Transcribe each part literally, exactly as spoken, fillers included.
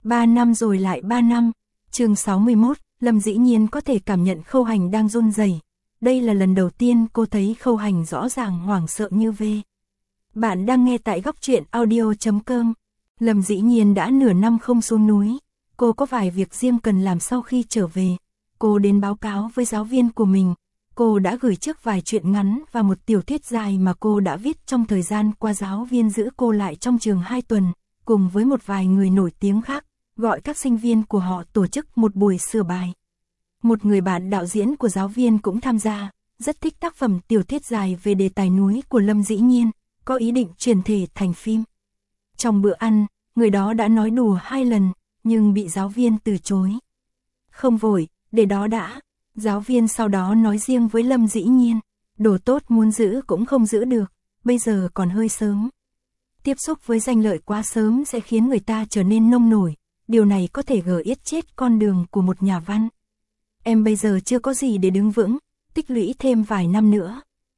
Ba năm rồi lại ba năm. Chương sáu mươi mốt, Lâm Dĩ Nhiên có thể cảm nhận Khâu Hành đang run rẩy. Đây là lần đầu tiên cô thấy Khâu Hành rõ ràng hoảng sợ như vê. Bạn đang nghe tại góc truyện audio chấm com. Lâm Dĩ Nhiên đã nửa năm không xuống núi. Cô có vài việc riêng cần làm sau khi trở về. Cô đến báo cáo với giáo viên của mình. Cô đã gửi trước vài truyện ngắn và một tiểu thuyết dài mà cô đã viết trong thời gian qua. Giáo viên giữ cô lại trong trường hai tuần, cùng với một vài người nổi tiếng khác, gọi các sinh viên của họ tổ chức một buổi sửa bài. Một người bạn đạo diễn của giáo viên cũng tham gia, rất thích tác phẩm tiểu thuyết dài về đề tài núi của Lâm Dĩ Nhiên, có ý định chuyển thể thành phim. Trong bữa ăn, người đó đã nói đùa hai lần, nhưng bị giáo viên từ chối. Không vội, để đó đã. Giáo viên sau đó nói riêng với Lâm Dĩ Nhiên, đồ tốt muốn giữ cũng không giữ được, bây giờ còn hơi sớm. Tiếp xúc với danh lợi quá sớm sẽ khiến người ta trở nên nông nổi, điều này có thể gờ yết chết con đường của một nhà văn. Em bây giờ chưa có gì để đứng vững, tích lũy thêm vài năm nữa.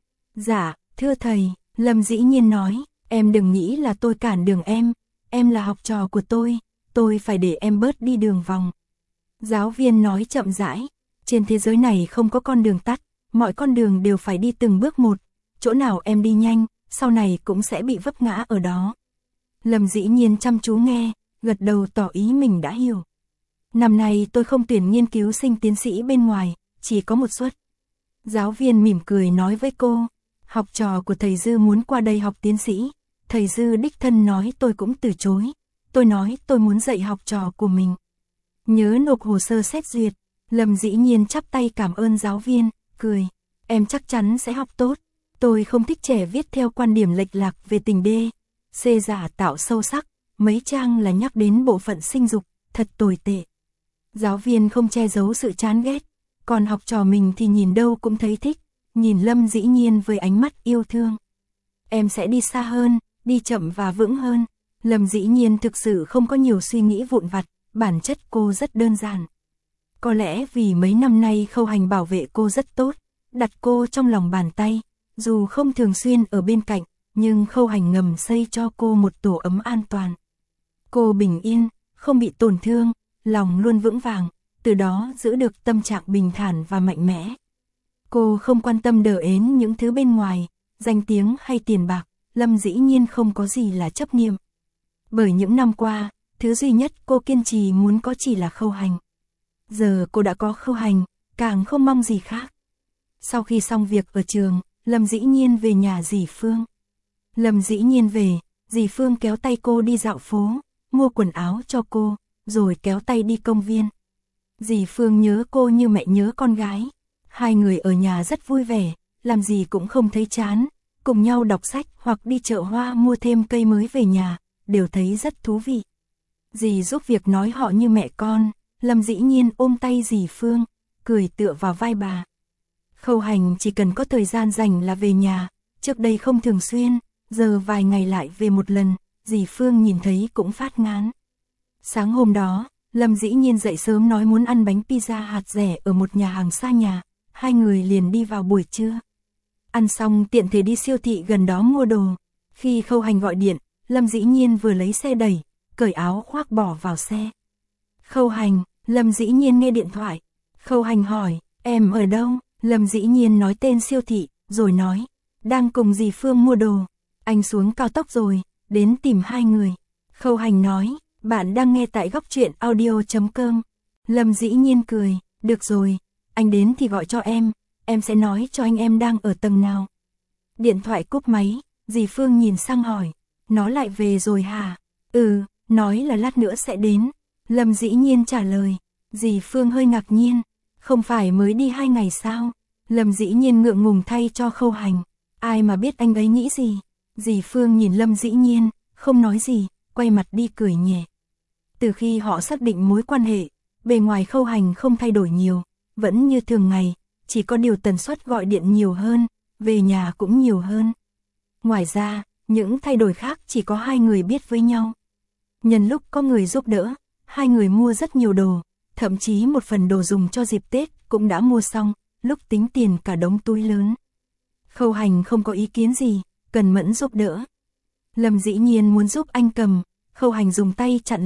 Dạ, thưa thầy, Lâm Dĩ Nhiên nói, em đừng nghĩ là tôi cản đường em, em là học trò của tôi, tôi phải để em bớt đi đường vòng. Giáo viên nói chậm rãi, trên thế giới này không có con đường tắt, mọi con đường đều phải đi từng bước một, chỗ nào em đi nhanh, sau này cũng sẽ bị vấp ngã ở đó. Lâm Dĩ Nhiên chăm chú nghe, gật đầu tỏ ý mình đã hiểu. Năm nay tôi không tuyển nghiên cứu sinh tiến sĩ bên ngoài, chỉ có một suất. Giáo viên mỉm cười nói với cô, học trò của thầy Dư muốn qua đây học tiến sĩ, thầy Dư đích thân nói tôi cũng từ chối. Tôi nói tôi muốn dạy học trò của mình. Nhớ nộp hồ sơ xét duyệt. Lâm Dĩ Nhiên chắp tay cảm ơn giáo viên, cười, em chắc chắn sẽ học tốt. Tôi không thích trẻ viết theo quan điểm lệch lạc về tình đê, xê giả tạo sâu sắc, mấy trang là nhắc đến bộ phận sinh dục, thật tồi tệ. Giáo viên không che giấu sự chán ghét, còn học trò mình thì nhìn đâu cũng thấy thích, nhìn Lâm Dĩ Nhiên với ánh mắt yêu thương. Em sẽ đi xa hơn, đi chậm và vững hơn. Lâm Dĩ Nhiên thực sự không có nhiều suy nghĩ vụn vặt, bản chất cô rất đơn giản. Có lẽ vì mấy năm nay Khâu Hành bảo vệ cô rất tốt, đặt cô trong lòng bàn tay, dù không thường xuyên ở bên cạnh, nhưng Khâu Hành ngầm xây cho cô một tổ ấm an toàn. Cô bình yên, không bị tổn thương, lòng luôn vững vàng, từ đó giữ được tâm trạng bình thản và mạnh mẽ. Cô không quan tâm đờ ến những thứ bên ngoài, danh tiếng hay tiền bạc, Lâm Dĩ Nhiên không có gì là chấp niệm. Bởi những năm qua, thứ duy nhất cô kiên trì muốn có chỉ là Khâu Hành. Giờ cô đã có Khâu Hành, càng không mong gì khác. Sau khi xong việc ở trường, Lâm Dĩ Nhiên về nhà dì Phương. Lâm Dĩ Nhiên về, dì Phương kéo tay cô đi dạo phố, mua quần áo cho cô, rồi kéo tay đi công viên. Dì Phương nhớ cô như mẹ nhớ con gái. Hai người ở nhà rất vui vẻ, làm gì cũng không thấy chán, cùng nhau đọc sách hoặc đi chợ hoa mua thêm cây mới về nhà, đều thấy rất thú vị. Dì giúp việc nói họ như mẹ con. Lâm Dĩ Nhiên ôm tay dì Phương, cười tựa vào vai bà. Khâu Hành chỉ cần có thời gian rảnh là về nhà, trước đây không thường xuyên, giờ vài ngày lại về một lần, dì Phương nhìn thấy cũng phát ngán. Sáng hôm đó, Lâm Dĩ Nhiên dậy sớm nói muốn ăn bánh pizza hạt rẻ ở một nhà hàng xa nhà, hai người liền đi vào buổi trưa. Ăn xong tiện thể đi siêu thị gần đó mua đồ. Khi Khâu Hành gọi điện, Lâm Dĩ Nhiên vừa lấy xe đẩy, cởi áo khoác bỏ vào xe. Khâu Hành, Lâm Dĩ Nhiên nghe điện thoại. Khâu Hành hỏi, em ở đâu? Lâm Dĩ Nhiên nói tên siêu thị, rồi nói, đang cùng dì Phương mua đồ. Anh xuống cao tốc rồi, đến tìm hai người. Khâu Hành nói, bạn đang nghe tại góc truyện audio chấm com. Lâm Dĩ Nhiên cười, được rồi, anh đến thì gọi cho em, em sẽ nói cho anh em đang ở tầng nào. Điện thoại cúp máy, dì Phương nhìn sang hỏi, nó lại về rồi hả? Ừ, nói là lát nữa sẽ đến. Lâm Dĩ Nhiên trả lời, dì Phương hơi ngạc nhiên, không phải mới đi hai ngày sao? Lâm Dĩ Nhiên ngượng ngùng thay cho Khâu Hành, ai mà biết anh ấy nghĩ gì? Dì Phương nhìn Lâm Dĩ Nhiên, không nói gì, quay mặt đi cười nhẹ. Từ khi họ xác định mối quan hệ, bề ngoài Khâu Hành không thay đổi nhiều, vẫn như thường ngày, chỉ có điều tần suất gọi điện nhiều hơn, về nhà cũng nhiều hơn. Ngoài ra, những thay đổi khác chỉ có hai người biết với nhau. Nhân lúc có người giúp đỡ, hai người mua rất nhiều đồ, thậm chí một phần đồ dùng cho dịp Tết cũng đã mua xong, lúc tính tiền cả đống túi lớn. Khâu Hành không có ý kiến gì, cần mẫn giúp đỡ. Lâm Dĩ Nhiên muốn giúp anh cầm, Khâu Hành dùng tay chặn lại,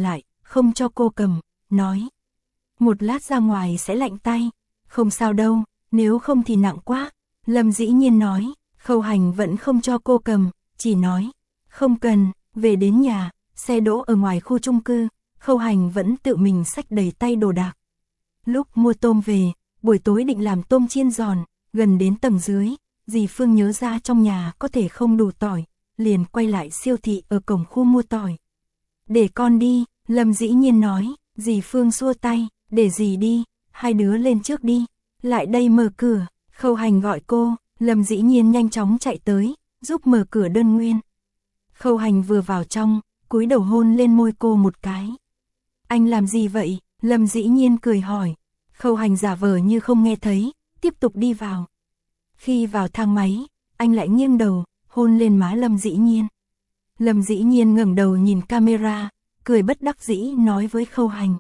không cho cô cầm, nói. Một lát ra ngoài sẽ lạnh tay, không sao đâu, nếu không thì nặng quá. Lâm Dĩ Nhiên nói, Khâu Hành vẫn không cho cô cầm, chỉ nói, không cần. Về đến nhà, xe đỗ ở ngoài khu chung cư, Khâu Hành vẫn tự mình xách đầy tay đồ đạc. Lúc mua tôm về, buổi tối định làm tôm chiên giòn, gần đến tầng dưới, dì Phương nhớ ra trong nhà có thể không đủ tỏi, liền quay lại siêu thị ở cổng khu mua tỏi. Để con đi, Lâm Dĩ Nhiên nói, dì Phương xua tay, để dì đi, hai đứa lên trước đi, lại đây mở cửa. Khâu Hành gọi cô, Lâm Dĩ Nhiên nhanh chóng chạy tới, giúp mở cửa đơn nguyên. Khâu Hành vừa vào trong, cúi đầu hôn lên môi cô một cái. Anh làm gì vậy? Lâm Dĩ Nhiên cười hỏi. Khâu Hành giả vờ như không nghe thấy, tiếp tục đi vào. Khi vào thang máy, anh lại nghiêng đầu, hôn lên má Lâm Dĩ Nhiên. Lâm Dĩ Nhiên ngẩng đầu nhìn camera, cười bất đắc dĩ nói với Khâu Hành.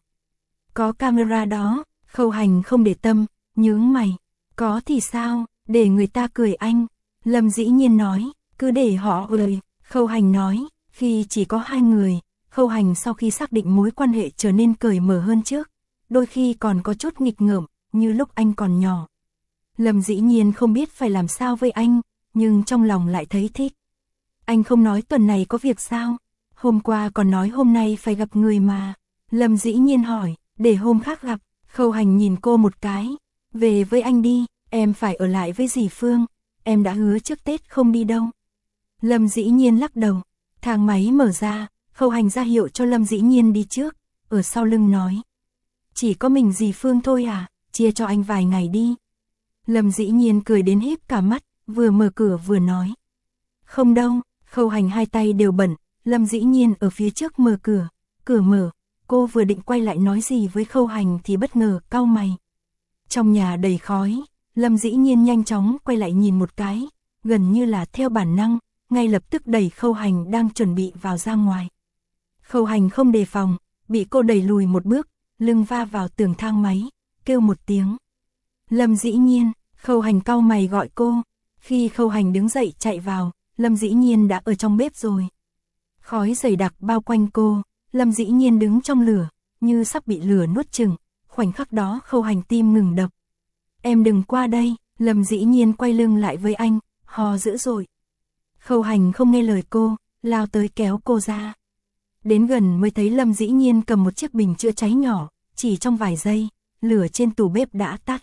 Có camera đó. Khâu Hành không để tâm, nhướng mày. Có thì sao, để người ta cười anh. Lâm Dĩ Nhiên nói, cứ để họ cười. Khâu Hành nói, khi chỉ có hai người, Khâu Hành sau khi xác định mối quan hệ trở nên cởi mở hơn trước, đôi khi còn có chút nghịch ngợm, như lúc anh còn nhỏ. Lâm Dĩ Nhiên không biết phải làm sao với anh, nhưng trong lòng lại thấy thích. Anh không nói tuần này có việc sao? Hôm qua còn nói hôm nay phải gặp người mà. Lâm Dĩ Nhiên hỏi, để hôm khác gặp. Khâu Hành nhìn cô một cái, về với anh đi, em phải ở lại với dì Phương, em đã hứa trước Tết không đi đâu. Lâm Dĩ Nhiên lắc đầu, thang máy mở ra, Khâu Hành ra hiệu cho Lâm Dĩ Nhiên đi trước, ở sau lưng nói. Chỉ có mình dì Phương thôi à, chia cho anh vài ngày đi. Lâm Dĩ Nhiên cười đến híp cả mắt, vừa mở cửa vừa nói. Không đâu. Khâu Hành hai tay đều bẩn, Lâm Dĩ Nhiên ở phía trước mở cửa, cửa mở, cô vừa định quay lại nói gì với Khâu Hành thì bất ngờ cau mày. Trong nhà đầy khói, Lâm Dĩ Nhiên nhanh chóng quay lại nhìn một cái, gần như là theo bản năng, ngay lập tức đẩy Khâu Hành đang chuẩn bị vào ra ngoài. Khâu Hành không đề phòng, bị cô đẩy lùi một bước, lưng va vào tường thang máy, kêu một tiếng. Lâm Dĩ Nhiên. Khâu Hành cau mày gọi cô, khi Khâu Hành đứng dậy chạy vào, Lâm Dĩ Nhiên đã ở trong bếp rồi. Khói dày đặc bao quanh cô, Lâm Dĩ Nhiên đứng trong lửa, như sắp bị lửa nuốt chửng, khoảnh khắc đó Khâu Hành tim ngừng đập. Em đừng qua đây. Lâm Dĩ Nhiên quay lưng lại với anh, hò dữ dội. Khâu Hành không nghe lời cô, lao tới kéo cô ra. Đến gần mới thấy Lâm Dĩ Nhiên cầm một chiếc bình chữa cháy nhỏ, chỉ trong vài giây, lửa trên tủ bếp đã tắt.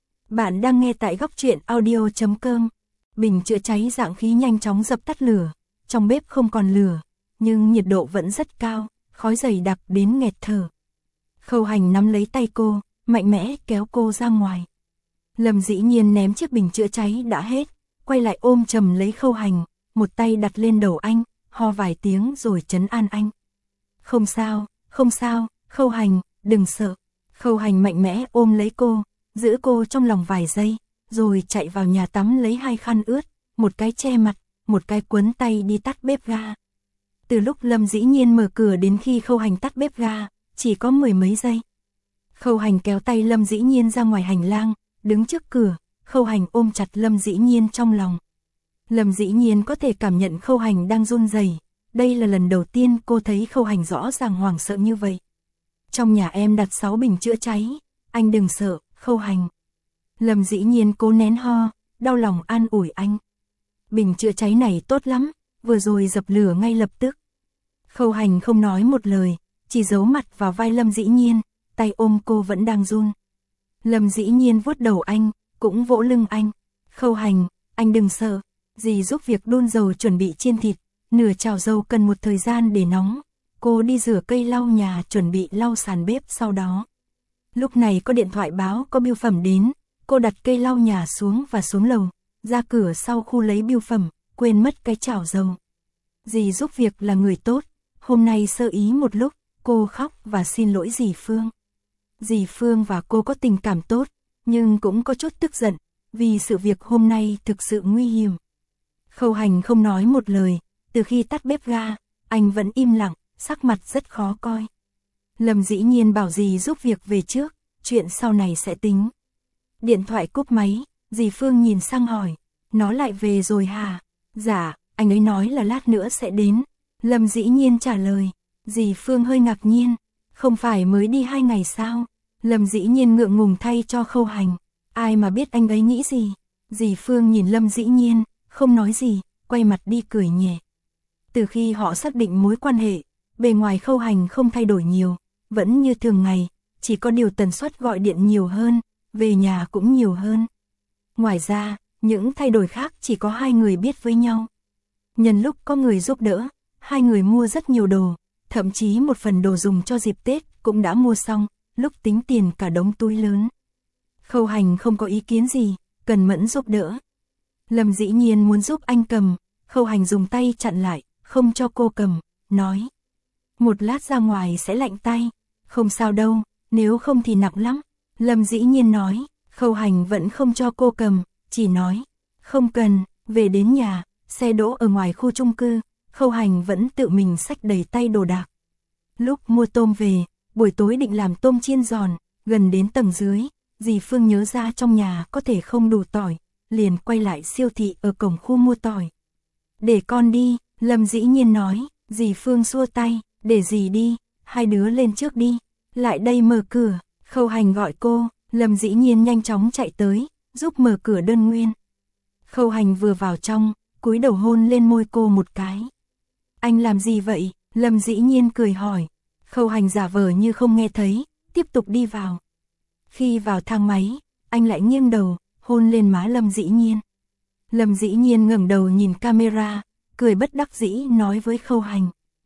Bạn đang nghe tại góc truyện audio chấm com. Bình chữa cháy dạng khí nhanh chóng dập tắt lửa, trong bếp không còn lửa, nhưng nhiệt độ vẫn rất cao, khói dày đặc đến nghẹt thở. Khâu Hành nắm lấy tay cô, mạnh mẽ kéo cô ra ngoài. Lâm Dĩ Nhiên ném chiếc bình chữa cháy đã hết, quay lại ôm chầm lấy Khâu Hành, một tay đặt lên đầu anh, ho vài tiếng rồi trấn an anh. Không sao, không sao, Khâu Hành, đừng sợ. Khâu Hành mạnh mẽ ôm lấy cô, giữ cô trong lòng vài giây, rồi chạy vào nhà tắm lấy hai khăn ướt, một cái che mặt, một cái quấn tay đi tắt bếp ga. Từ lúc Lâm Dĩ Nhiên mở cửa đến khi Khâu Hành tắt bếp ga, chỉ có mười mấy giây. Khâu Hành kéo tay Lâm Dĩ Nhiên ra ngoài hành lang, đứng trước cửa, Khâu Hành ôm chặt Lâm Dĩ Nhiên trong lòng. Lâm Dĩ Nhiên có thể cảm nhận Khâu Hành đang run rẩy. Đây là lần đầu tiên cô thấy Khâu Hành rõ ràng hoảng sợ như vậy. Trong nhà em đặt sáu bình chữa cháy, anh đừng sợ, Khâu Hành. Lâm Dĩ Nhiên cố nén ho, đau lòng an ủi anh. Bình chữa cháy này tốt lắm, vừa rồi dập lửa ngay lập tức. Khâu Hành không nói một lời, chỉ giấu mặt vào vai Lâm Dĩ Nhiên, tay ôm cô vẫn đang run. Lâm Dĩ Nhiên vuốt đầu anh, cũng vỗ lưng anh. Khâu Hành, anh đừng sợ, dì giúp việc đun dầu chuẩn bị chiên thịt, nửa chảo dầu cần một thời gian để nóng. Cô đi rửa cây lau nhà chuẩn bị lau sàn bếp sau đó. Lúc này có điện thoại báo có bưu phẩm đến, cô đặt cây lau nhà xuống và xuống lầu, ra cửa sau khu lấy bưu phẩm, quên mất cái chảo dầu. Dì giúp việc là người tốt, hôm nay sơ ý một lúc, cô khóc và xin lỗi dì Phương. Dì Phương và cô có tình cảm tốt, nhưng cũng có chút tức giận, vì sự việc hôm nay thực sự nguy hiểm. Khâu Hành không nói một lời, từ khi tắt bếp ga, anh vẫn im lặng, sắc mặt rất khó coi. Lâm Dĩ Nhiên bảo dì giúp việc về trước, chuyện sau này sẽ tính. Điện thoại cúp máy, dì Phương nhìn sang hỏi, nó lại về rồi hả? Dạ, anh ấy nói là lát nữa sẽ đến. Lâm Dĩ Nhiên trả lời, dì Phương hơi ngạc nhiên. Không phải mới đi hai ngày sao? Lâm Dĩ Nhiên ngượng ngùng thay cho Khâu Hành. Ai mà biết anh ấy nghĩ gì? Dì Phương nhìn Lâm Dĩ Nhiên, không nói gì, quay mặt đi cười nhẹ. Từ khi họ xác định mối quan hệ, bề ngoài Khâu Hành không thay đổi nhiều, vẫn như thường ngày, chỉ có điều tần suất gọi điện nhiều hơn, về nhà cũng nhiều hơn. Ngoài ra, những thay đổi khác chỉ có hai người biết với nhau. Nhân lúc có người giúp đỡ, hai người mua rất nhiều đồ, thậm chí một phần đồ dùng cho dịp Tết cũng đã mua xong, lúc tính tiền cả đống túi lớn. Khâu Hành không có ý kiến gì, cần Mẫn giúp đỡ. Lâm Dĩ Nhiên muốn giúp anh cầm, Khâu Hành dùng tay chặn lại, không cho cô cầm, nói. Một lát ra ngoài sẽ lạnh tay, không sao đâu, nếu không thì nặng lắm. Lâm Dĩ Nhiên nói, Khâu Hành vẫn không cho cô cầm, chỉ nói, không cần. Về đến nhà, xe đỗ ở ngoài khu chung cư, Khâu Hành vẫn tự mình xách đầy tay đồ đạc. Lúc mua tôm về, buổi tối định làm tôm chiên giòn, gần đến tầng dưới, dì Phương nhớ ra trong nhà có thể không đủ tỏi, liền quay lại siêu thị ở cổng khu mua tỏi. Để con đi, Lâm Dĩ Nhiên nói, dì Phương xua tay, để dì đi, hai đứa lên trước đi, lại đây mở cửa. Khâu Hành gọi cô, Lâm Dĩ Nhiên nhanh chóng chạy tới, giúp mở cửa đơn nguyên. Khâu Hành vừa vào trong, cúi đầu hôn lên môi cô một cái. Anh làm gì vậy? Lâm Dĩ Nhiên cười hỏi. Khâu Hành giả vờ như không nghe thấy, tiếp tục đi vào. Khi vào thang máy, anh lại nghiêng đầu, hôn lên má Lâm Dĩ Nhiên. Lâm Dĩ Nhiên ngẩng đầu nhìn camera, cười bất đắc dĩ nói với Khâu Hành.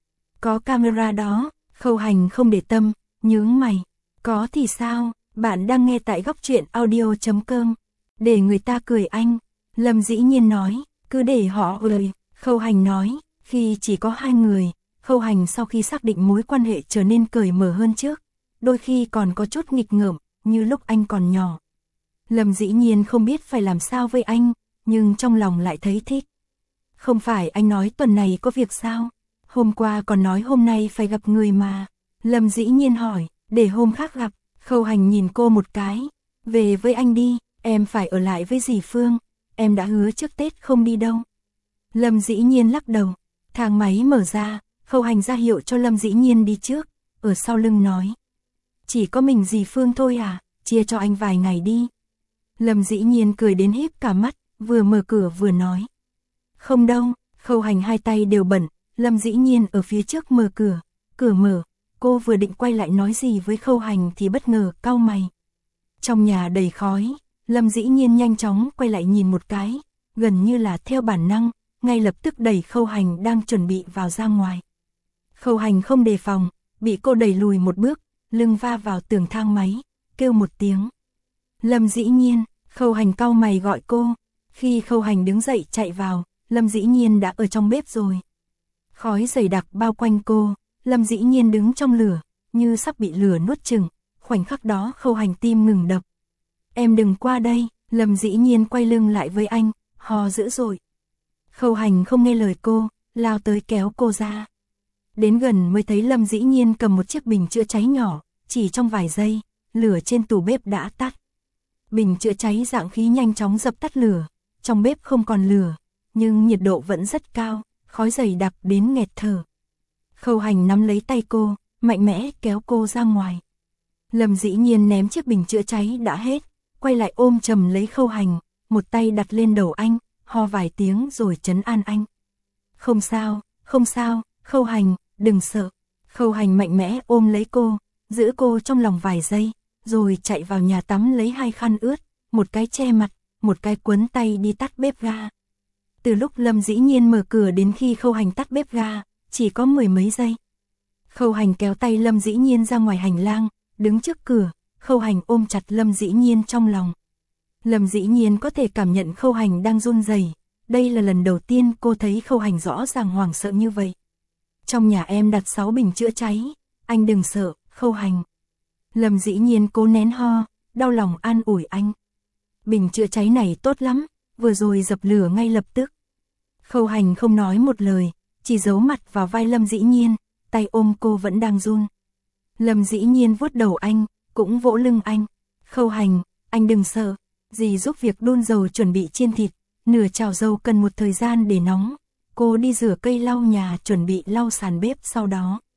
Có camera đó. Khâu Hành không để tâm, nhướng mày. Có thì sao? Bạn đang nghe tại góc truyện audio chấm com. Để người ta cười anh. Lâm Dĩ Nhiên nói, cứ để họ cười. Khâu Hành nói, khi chỉ có hai người, Khâu Hành sau khi xác định mối quan hệ trở nên cởi mở hơn trước, đôi khi còn có chút nghịch ngợm, như lúc anh còn nhỏ. Lâm Dĩ Nhiên không biết phải làm sao với anh, nhưng trong lòng lại thấy thích. Không phải anh nói tuần này có việc sao? Hôm qua còn nói hôm nay phải gặp người mà. Lâm Dĩ Nhiên hỏi, để hôm khác gặp. Khâu Hành nhìn cô một cái, về với anh đi, em phải ở lại với dì Phương, em đã hứa trước Tết không đi đâu. Lâm Dĩ Nhiên lắc đầu, thang máy mở ra, Khâu Hành ra hiệu cho Lâm Dĩ Nhiên đi trước, ở sau lưng nói. Chỉ có mình dì Phương thôi à, chia cho anh vài ngày đi. Lâm Dĩ Nhiên cười đến híp cả mắt, vừa mở cửa vừa nói. Không đâu, Khâu Hành hai tay đều bận, Lâm Dĩ Nhiên ở phía trước mở cửa, cửa mở, cô vừa định quay lại nói gì với Khâu Hành thì bất ngờ cau mày. Trong nhà đầy khói, Lâm Dĩ Nhiên nhanh chóng quay lại nhìn một cái, gần như là theo bản năng, ngay lập tức đẩy Khâu Hành đang chuẩn bị vào ra ngoài. Khâu Hành không đề phòng, bị cô đẩy lùi một bước, lưng va vào tường thang máy, kêu một tiếng. Lâm Dĩ Nhiên, Khâu Hành cau mày gọi cô, khi Khâu Hành đứng dậy chạy vào, Lâm Dĩ Nhiên đã ở trong bếp rồi. Khói dày đặc bao quanh cô, Lâm Dĩ Nhiên đứng trong lửa, như sắp bị lửa nuốt chửng, khoảnh khắc đó Khâu Hành tim ngừng đập. Em đừng qua đây, Lâm Dĩ Nhiên quay lưng lại với anh, hò dữ dội. Khâu Hành không nghe lời cô, lao tới kéo cô ra. Đến gần mới thấy Lâm Dĩ Nhiên cầm một chiếc bình chữa cháy nhỏ, chỉ trong vài giây, lửa trên tủ bếp đã tắt. Bình chữa cháy dạng khí nhanh chóng dập tắt lửa, trong bếp không còn lửa, nhưng nhiệt độ vẫn rất cao, khói dày đặc đến nghẹt thở. Khâu Hành nắm lấy tay cô, mạnh mẽ kéo cô ra ngoài. Lâm Dĩ Nhiên ném chiếc bình chữa cháy đã hết, quay lại ôm chầm lấy Khâu Hành, một tay đặt lên đầu anh, ho vài tiếng rồi trấn an anh. Không sao, không sao, Khâu Hành, đừng sợ. Khâu Hành mạnh mẽ ôm lấy cô, giữ cô trong lòng vài giây, rồi chạy vào nhà tắm lấy hai khăn ướt, một cái che mặt, một cái quấn tay đi tắt bếp ga. Từ lúc Lâm Dĩ Nhiên mở cửa đến khi Khâu Hành tắt bếp ga, chỉ có mười mấy giây. Khâu Hành kéo tay Lâm Dĩ Nhiên ra ngoài hành lang, đứng trước cửa, Khâu Hành ôm chặt Lâm Dĩ Nhiên trong lòng. Lâm Dĩ Nhiên có thể cảm nhận Khâu Hành đang run rẩy. Đây là lần đầu tiên cô thấy Khâu Hành rõ ràng hoảng sợ như vậy. Trong nhà em đặt sáu bình chữa cháy, anh đừng sợ, Khâu Hành. Lâm Dĩ Nhiên cố nén ho, đau lòng an ủi anh. Bình chữa cháy này tốt lắm, vừa rồi dập lửa ngay lập tức. Khâu Hành không nói một lời, chỉ giấu mặt vào vai Lâm Dĩ Nhiên, tay ôm cô vẫn đang run. Lâm Dĩ Nhiên vuốt đầu anh, cũng vỗ lưng anh. Khâu Hành, anh đừng sợ, dì giúp việc đun dầu chuẩn bị chiên thịt, nửa chảo dầu cần một thời gian để nóng. Cô đi rửa cây lau nhà chuẩn bị lau sàn bếp sau đó.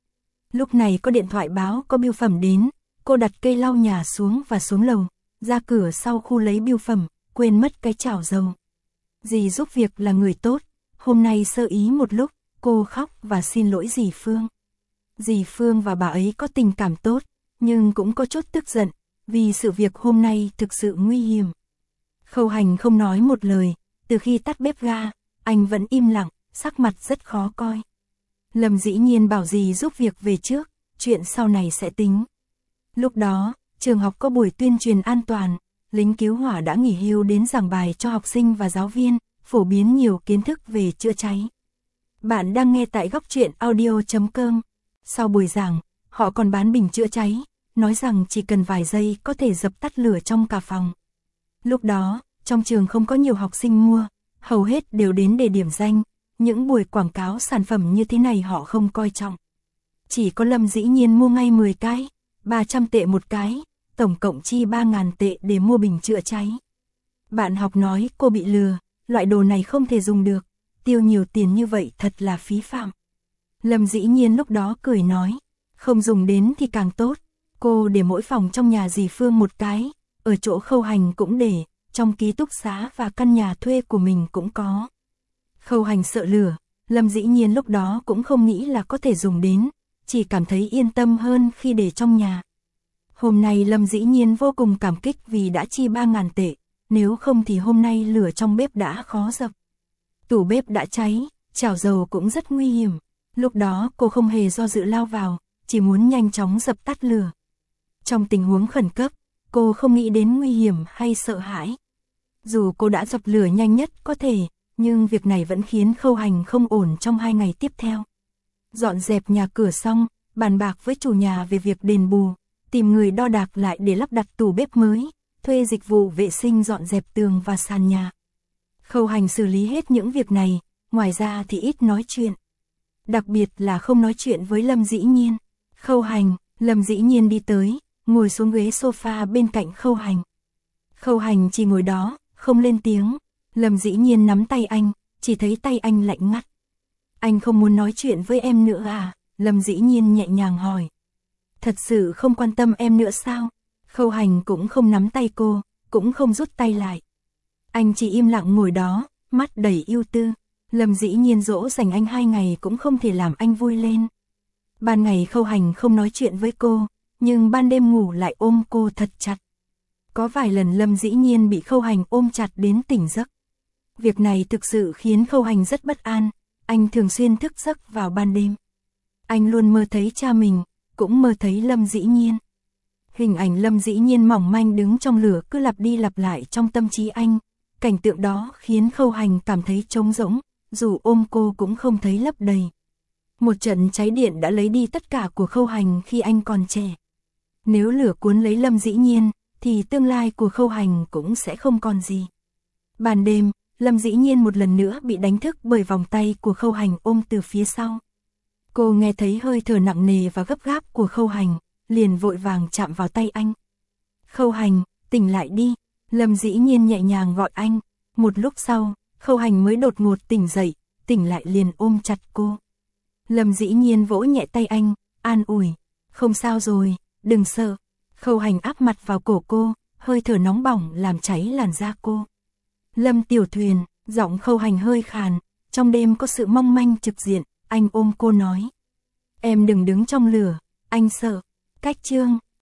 Lúc này có điện thoại báo có bưu phẩm đến, cô đặt cây lau nhà xuống và xuống lầu, ra cửa sau khu lấy bưu phẩm, quên mất cái chảo dầu. Dì giúp việc là người tốt, hôm nay sơ ý một lúc, cô khóc và xin lỗi dì Phương. Dì Phương và bà ấy có tình cảm tốt, nhưng cũng có chút tức giận, vì sự việc hôm nay thực sự nguy hiểm. Khâu Hành không nói một lời, từ khi tắt bếp ga, anh vẫn im lặng, sắc mặt rất khó coi. Lâm Dĩ Nhiên bảo dì giúp việc về trước, chuyện sau này sẽ tính. Lúc đó, trường học có buổi tuyên truyền an toàn, lính cứu hỏa đã nghỉ hưu đến giảng bài cho học sinh và giáo viên, phổ biến nhiều kiến thức về chữa cháy. Bạn đang nghe tại góc truyện audio chấm com. Sau buổi giảng, họ còn bán bình chữa cháy, nói rằng chỉ cần vài giây có thể dập tắt lửa trong cả phòng. Lúc đó, trong trường không có nhiều học sinh mua, hầu hết đều đến để điểm danh, những buổi quảng cáo sản phẩm như thế này họ không coi trọng. Chỉ có Lâm Dĩ Nhiên mua ngay mười cái, ba trăm tệ một cái, tổng cộng chi ba nghìn tệ để mua bình chữa cháy. Bạn học nói cô bị lừa, loại đồ này không thể dùng được, tiêu nhiều tiền như vậy thật là phí phạm. Lâm Dĩ Nhiên lúc đó cười nói, không dùng đến thì càng tốt, cô để mỗi phòng trong nhà dì Phương một cái, ở chỗ Khâu Hành cũng để, trong ký túc xá và căn nhà thuê của mình cũng có. Khâu Hành sợ lửa, Lâm Dĩ Nhiên lúc đó cũng không nghĩ là có thể dùng đến, chỉ cảm thấy yên tâm hơn khi để trong nhà. Hôm nay Lâm Dĩ Nhiên vô cùng cảm kích vì đã chi ba nghìn tệ, nếu không thì hôm nay lửa trong bếp đã khó dập. Tủ bếp đã cháy, chảo dầu cũng rất nguy hiểm, lúc đó cô không hề do dự lao vào, chỉ muốn nhanh chóng dập tắt lửa. Trong tình huống khẩn cấp, cô không nghĩ đến nguy hiểm hay sợ hãi. Dù cô đã dập lửa nhanh nhất có thể, nhưng việc này vẫn khiến Khâu Hành không ổn trong hai ngày tiếp theo. Dọn dẹp nhà cửa xong, bàn bạc với chủ nhà về việc đền bù, tìm người đo đạc lại để lắp đặt tủ bếp mới, thuê dịch vụ vệ sinh dọn dẹp tường và sàn nhà. Khâu Hành xử lý hết những việc này, ngoài ra thì ít nói chuyện. Đặc biệt là không nói chuyện với Lâm Dĩ Nhiên. Khâu Hành, Lâm Dĩ Nhiên đi tới, ngồi xuống ghế sofa bên cạnh Khâu Hành. Khâu Hành chỉ ngồi đó, không lên tiếng. Lâm Dĩ Nhiên nắm tay anh, chỉ thấy tay anh lạnh ngắt. Anh không muốn nói chuyện với em nữa à? Lâm Dĩ Nhiên nhẹ nhàng hỏi. Thật sự không quan tâm em nữa sao? Khâu Hành cũng không nắm tay cô, cũng không rút tay lại. Anh chỉ im lặng ngồi đó, mắt đầy ưu tư. Lâm Dĩ Nhiên dỗ dành anh hai ngày cũng không thể làm anh vui lên. Ban ngày Khâu Hành không nói chuyện với cô, nhưng ban đêm ngủ lại ôm cô thật chặt. Có vài lần Lâm Dĩ Nhiên bị Khâu Hành ôm chặt đến tỉnh giấc. Việc này thực sự khiến Khâu Hành rất bất an, anh thường xuyên thức giấc vào ban đêm. Anh luôn mơ thấy cha mình, cũng mơ thấy Lâm Dĩ Nhiên. Hình ảnh Lâm Dĩ Nhiên mỏng manh đứng trong lửa cứ lặp đi lặp lại trong tâm trí anh. Cảnh tượng đó khiến Khâu Hành cảm thấy trống rỗng, dù ôm cô cũng không thấy lấp đầy. Một trận cháy điện đã lấy đi tất cả của Khâu Hành khi anh còn trẻ. Nếu lửa cuốn lấy Lâm Dĩ Nhiên, thì tương lai của Khâu Hành cũng sẽ không còn gì. Ban đêm, Lâm Dĩ Nhiên một lần nữa bị đánh thức bởi vòng tay của Khâu Hành ôm từ phía sau. Cô nghe thấy hơi thở nặng nề và gấp gáp của Khâu Hành, liền vội vàng chạm vào tay anh. Khâu Hành, tỉnh lại đi. Lâm Dĩ Nhiên nhẹ nhàng gọi anh. Một lúc sau, Khâu Hành mới đột ngột tỉnh dậy, tỉnh lại liền ôm chặt cô. Lâm Dĩ Nhiên vỗ nhẹ tay anh, an ủi. Không sao rồi, đừng sợ. Khâu Hành áp mặt vào cổ cô, hơi thở nóng bỏng làm cháy làn da cô. Lâm Tiểu Thuyền, giọng Khâu Hành hơi khàn, trong đêm có sự mong manh trực diện, anh ôm cô nói. Em đừng đứng trong lửa, anh sợ. Cách chương